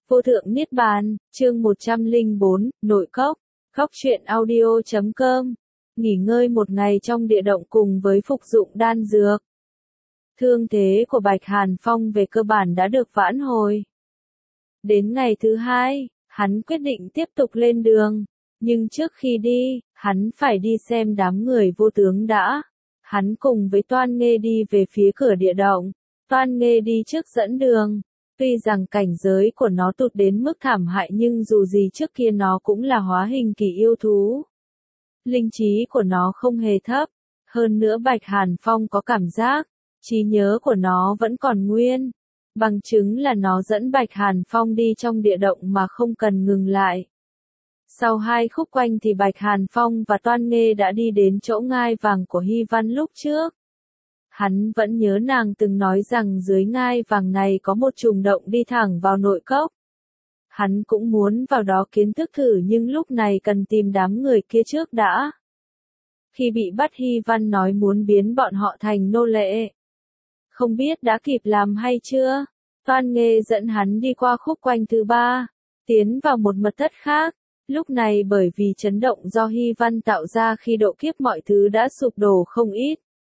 Vô thượng Niết Bàn, chương 104, Nội Cốc, Cốc truyện audio.com. Nghỉ ngơi một ngày trong địa động cùng với phục dụng đan dược. Thương thế của Bạch Hàn Phong về cơ bản đã được vãn hồi. Đến ngày thứ hai, hắn quyết định tiếp tục lên đường. Nhưng trước khi đi, hắn phải đi xem đám người vô tướng đã. Hắn cùng với Toan Nghê đi về phía cửa địa động. Toan Nghê đi trước dẫn đường. Tuy rằng cảnh giới của nó tụt đến mức thảm hại nhưng dù gì trước kia nó cũng là hóa hình kỳ yêu thú. Linh trí của nó không hề thấp. Hơn nữa Bạch Hàn Phong có cảm giác, trí nhớ của nó vẫn còn nguyên. Bằng chứng là nó dẫn Bạch Hàn Phong đi trong địa động mà không cần ngừng lại. Sau 2 khúc quanh thì Bạch Hàn Phong và Toan Nghê đã đi đến chỗ ngai vàng của Hy Văn lúc trước. Hắn vẫn nhớ nàng từng nói rằng dưới ngai vàng này có một trùng động đi thẳng vào nội cốc. Hắn cũng muốn vào đó kiến thức thử nhưng lúc này cần tìm đám người kia trước đã. Khi bị bắt Hy Văn nói muốn biến bọn họ thành nô lệ. Không biết đã kịp làm hay chưa? Toan Nghê dẫn hắn đi qua khúc quanh thứ 3, tiến vào một mật thất khác. Lúc này bởi vì chấn động do Hy Văn tạo ra khi độ kiếp mọi thứ đã sụp đổ không ít.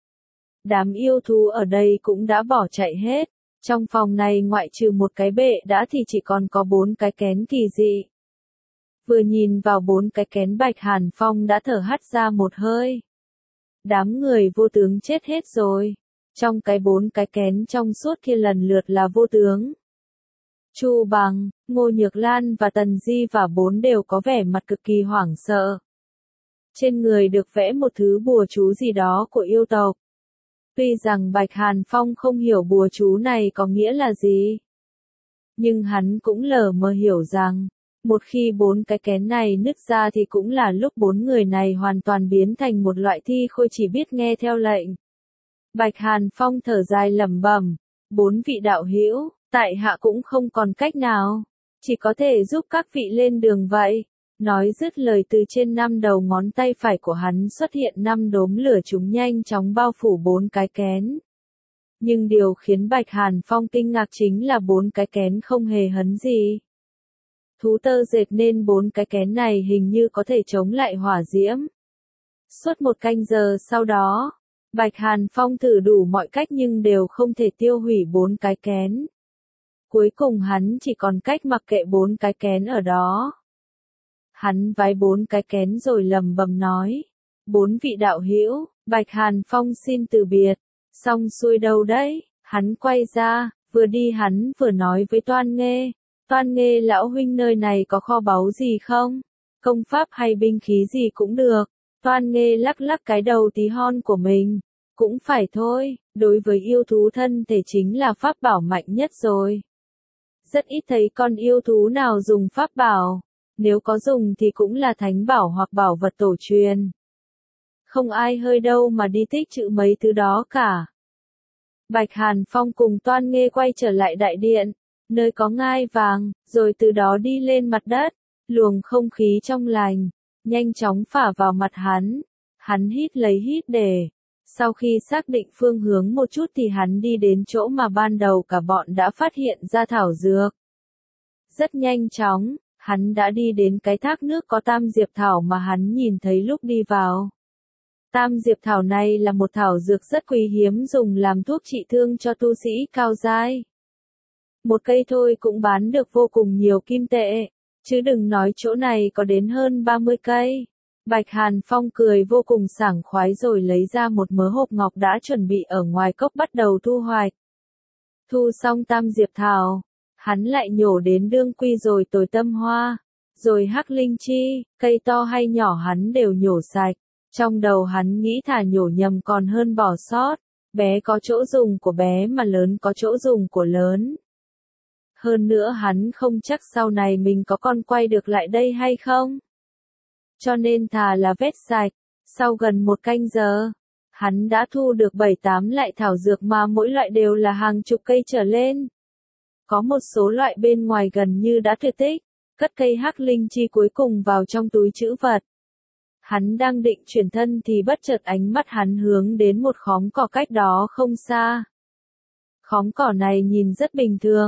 Đám yêu thú ở đây cũng đã bỏ chạy hết. Trong phòng này ngoại trừ một cái bệ đã thì chỉ còn có 4 cái kén kỳ dị. Vừa nhìn vào 4 cái kén Bạch Hàn Phong đã thở hắt ra một hơi. Đám người vô tướng chết hết rồi. Trong cái 4 cái kén trong suốt kia lần lượt là vô tướng. Chu Bằng, Ngô Nhược Lan và Tần Di và 4 đều có vẻ mặt cực kỳ hoảng sợ. Trên người được vẽ một thứ bùa chú gì đó của yêu tộc. Tuy rằng Bạch Hàn Phong không hiểu bùa chú này có nghĩa là gì. Nhưng hắn cũng lờ mờ hiểu rằng, một khi 4 cái kén này nứt ra thì cũng là lúc 4 người này hoàn toàn biến thành một loại thi khôi chỉ biết nghe theo lệnh. Bạch Hàn Phong thở dài lẩm bẩm, 4 vị đạo hữu, tại hạ cũng không còn cách nào, chỉ có thể giúp các vị lên đường vậy. Nói dứt lời từ trên 5 đầu ngón tay phải của hắn xuất hiện 5 đốm lửa chúng nhanh chóng bao phủ 4 cái kén. Nhưng điều khiến Bạch Hàn Phong kinh ngạc chính là 4 cái kén không hề hấn gì. Thú tơ dệt nên 4 cái kén này hình như có thể chống lại hỏa diễm. Suốt 1 canh giờ sau đó, Bạch Hàn Phong thử đủ mọi cách nhưng đều không thể tiêu hủy 4 cái kén. Cuối cùng hắn chỉ còn cách mặc kệ 4 cái kén ở đó. Hắn vái 4 cái kén rồi lầm bầm nói. 4 vị đạo hữu, Bạch Hàn Phong xin từ biệt. Xong xuôi đâu đấy, hắn quay ra, vừa đi hắn vừa nói với Toan Nghê. Toan Nghê lão huynh nơi này có kho báu gì không? Công pháp hay binh khí gì cũng được. Toan Nghê lắc lắc cái đầu tí hon của mình. Cũng phải thôi, đối với yêu thú thân thể chính là pháp bảo mạnh nhất rồi. Rất ít thấy con yêu thú nào dùng pháp bảo. Nếu có dùng thì cũng là thánh bảo hoặc bảo vật tổ truyền. Không ai hơi đâu mà đi tích trữ mấy thứ đó cả. Bạch Hàn Phong cùng Toan Nghê quay trở lại đại điện, nơi có ngai vàng, rồi từ đó đi lên mặt đất. Luồng không khí trong lành, nhanh chóng phả vào mặt hắn. Hắn hít lấy hít để. Sau khi xác định phương hướng một chút thì hắn đi đến chỗ mà ban đầu cả bọn đã phát hiện ra thảo dược. Rất nhanh chóng. Hắn đã đi đến cái thác nước có tam diệp thảo mà hắn nhìn thấy lúc đi vào. Tam diệp thảo này là một thảo dược rất quý hiếm dùng làm thuốc trị thương cho tu sĩ cao giai. Một cây thôi cũng bán được vô cùng nhiều kim tệ, chứ đừng nói chỗ này có đến hơn 30 cây. Bạch Hàn Phong cười vô cùng sảng khoái rồi lấy ra một mớ hộp ngọc đã chuẩn bị ở ngoài cốc bắt đầu thu hoạch. Thu xong tam diệp thảo. Hắn lại nhổ đến đương quy rồi tồi tâm hoa, rồi hắc linh chi, cây to hay nhỏ hắn đều nhổ sạch. Trong đầu hắn nghĩ thà nhổ nhầm còn hơn bỏ sót, bé có chỗ dùng của bé mà lớn có chỗ dùng của lớn. Hơn nữa hắn không chắc sau này mình có con quay được lại đây hay không. Cho nên thà là vét sạch, sau gần 1 canh giờ, hắn đã thu được 7-8 loại thảo dược mà mỗi loại đều là hàng chục cây trở lên. Có một số loại bên ngoài gần như đã tuyệt tích, cất cây hắc linh chi cuối cùng vào trong túi trữ vật. Hắn đang định chuyển thân thì bất chợt ánh mắt hắn hướng đến một khóm cỏ cách đó không xa. Khóm cỏ này nhìn rất bình thường,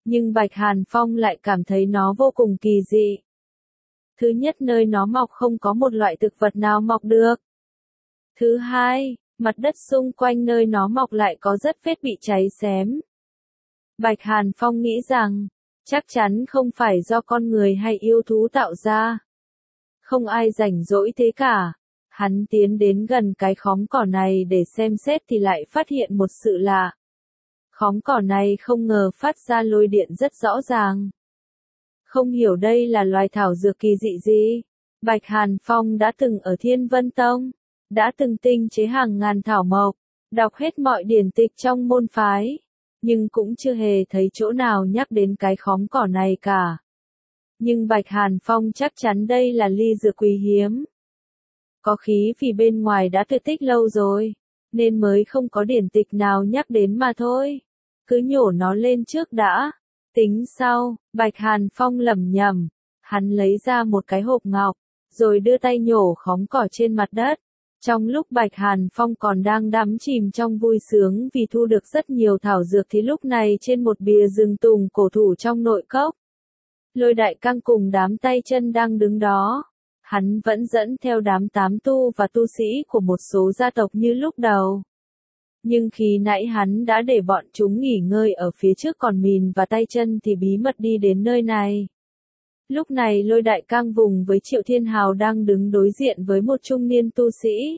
Nhưng Bạch Hàn Phong lại cảm thấy nó vô cùng kỳ dị. Thứ nhất, nơi nó mọc không có một loại thực vật nào mọc được. Thứ hai, mặt đất xung quanh nơi nó mọc lại có rất vết bị cháy xém. Bạch Hàn Phong nghĩ rằng, chắc chắn không phải do con người hay yêu thú tạo ra. Không ai rảnh rỗi thế cả. Hắn tiến đến gần cái khóm cỏ này để xem xét thì lại phát hiện một sự lạ. Khóm cỏ này không ngờ phát ra lôi điện rất rõ ràng. Không hiểu đây là loài thảo dược kỳ dị gì. Bạch Hàn Phong đã từng ở Thiên Vân Tông, đã từng tinh chế hàng ngàn thảo mộc, đọc hết mọi điển tịch trong môn phái, nhưng cũng chưa hề thấy chỗ nào nhắc đến cái khóm cỏ này cả. Nhưng Bạch Hàn Phong chắc chắn đây là ly dược quý hiếm. Có khí vì bên ngoài đã tuyệt tích lâu rồi, nên mới không có điển tịch nào nhắc đến mà thôi. Cứ nhổ nó lên trước đã, tính sau. Bạch Hàn Phong lẩm nhẩm, hắn lấy ra một cái hộp ngọc, rồi đưa tay nhổ khóm cỏ trên mặt đất. Trong lúc Bạch Hàn Phong còn đang đắm chìm trong vui sướng vì thu được rất nhiều thảo dược thì lúc này trên một bìa rừng tùng cổ thụ trong nội cốc, Lôi Đại Cang cùng đám tay chân đang đứng đó. Hắn vẫn dẫn theo đám tán tu và tu sĩ của một số gia tộc như lúc đầu. Nhưng khi nãy hắn đã để bọn chúng nghỉ ngơi ở phía trước, còn Mìn và tay chân thì bí mật đi đến nơi này. Lúc này Lôi Đại Cang vùng với Triệu Thiên Hào đang đứng đối diện với một trung niên tu sĩ.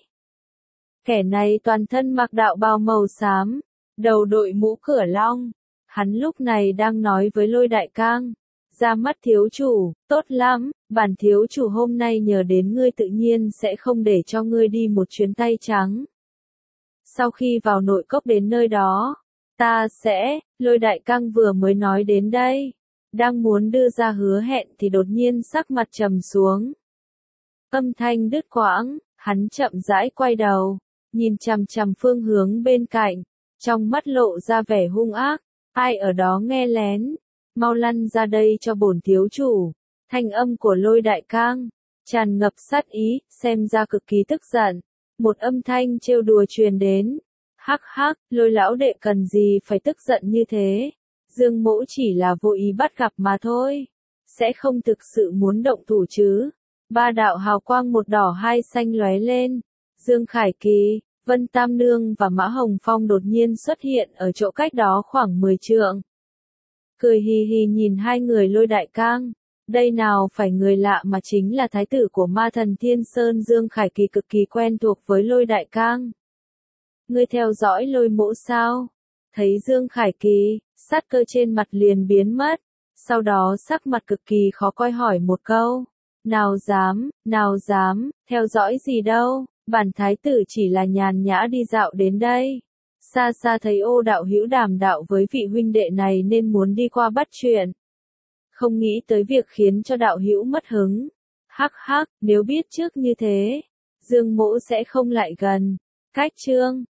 Kẻ này toàn thân mặc đạo bào màu xám, đầu đội mũ cửa long. Hắn lúc này đang nói với Lôi Đại Cang. Ra mắt thiếu chủ, tốt lắm, bản thiếu chủ hôm nay nhờ đến ngươi tự nhiên sẽ không để cho ngươi đi một chuyến tay trắng. Sau khi vào nội cốc đến nơi đó, ta sẽ, Lôi Đại Cang vừa mới nói đến đây, đang muốn đưa ra hứa hẹn thì đột nhiên sắc mặt trầm xuống. Âm thanh đứt quãng, hắn chậm rãi quay đầu, nhìn chằm chằm phương hướng bên cạnh, trong mắt lộ ra vẻ hung ác, ai ở đó nghe lén. Mau lăn ra đây cho bổn thiếu chủ. Thanh âm của Lôi Đại Cang tràn ngập sát ý, xem ra cực kỳ tức giận. Một âm thanh trêu đùa truyền đến. Hắc hắc, Lôi lão đệ cần gì phải tức giận như thế? Dương Mỗ chỉ là vô ý bắt gặp mà thôi. Sẽ không thực sự muốn động thủ chứ? Ba đạo hào quang một đỏ hai xanh lóe lên. Dương Khải Kỳ, Vân Tam Nương và Mã Hồng Phong đột nhiên xuất hiện ở chỗ cách đó khoảng 10 trượng. Cười hì hì nhìn hai người Lôi Đại Cang. Đây nào phải người lạ mà chính là thái tử của Ma Thần Thiên Sơn Dương Khải Kỳ, cực kỳ quen thuộc với Lôi Đại Cang. Ngươi theo dõi Lôi Mỗ sao? Thấy Dương Khải Kỳ, sát cơ trên mặt liền biến mất. Sau đó sắc mặt cực kỳ khó coi hỏi một câu. Nào dám, theo dõi gì đâu, bản thái tử chỉ là nhàn nhã đi dạo đến đây. Xa xa thấy Ô đạo hữu đàm đạo với vị huynh đệ này nên muốn đi qua bắt chuyện. Không nghĩ tới việc khiến cho đạo hữu mất hứng. Hắc hắc, nếu biết trước như thế, Dương Mỗ sẽ không lại gần. Cách chương